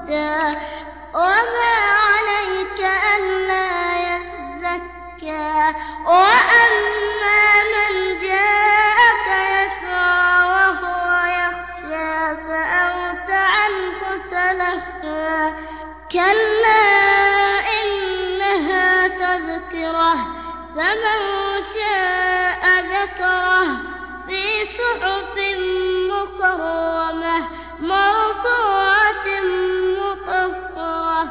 يهدى وما عليك ألا يزكى وأما من جاءك يسعى وهو يخشى فأنت عنه تلهى كلا إنها تذكرة فمن شاء ذكره في صحف مكرمة مرفوعة مطهرة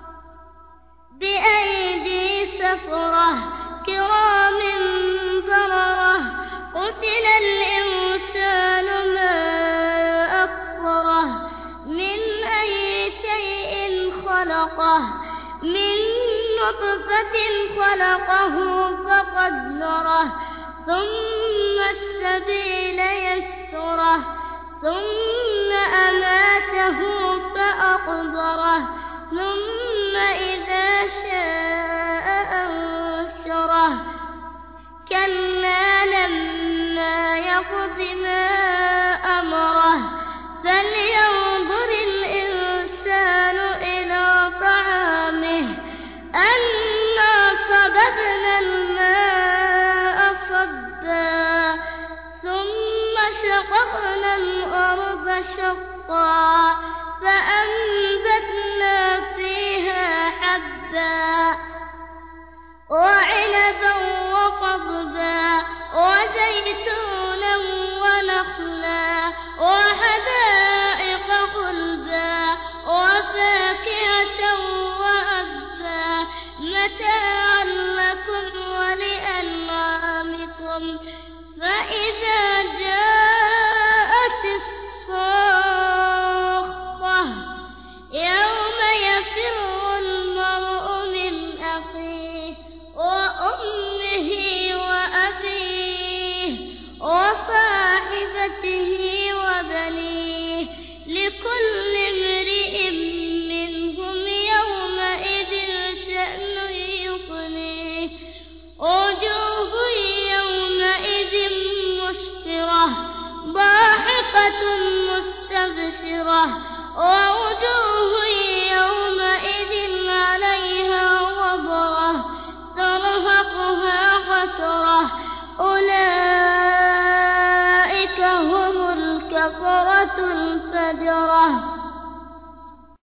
بأيدي سفرة كرام بررة قتل الإنسان ما أكفره من أي شيء خلقه من نطفة خلقه فقدره ثم السبيل يسره ثم أماته فأقبره ثم إذا شاء أنشره كلا لما يقض ما أمره فلينظر الإنسان إلى طعامه أنا صببنا الماء صبا ثم شققنا الأرض شقا فأنبتنا فيها حبا وعنبا وقضبا وزيتونا ونخلا وحدائق غلبا وفاكهة وأبا متاعا لكم ولأنعامكم فإذا جاءت الصاخة يوم يفر المرء من أخيه وأمه وأبيه وصاحبته وبنيه لكل امرئ منهم يومئذ شأن يغنيه وجوه يومئذ مسفرة ضاحكة مستبشرة ووجوه يومئذ عليها غبرة ترهقها قترة أولئك هم الكفرة الفجرة.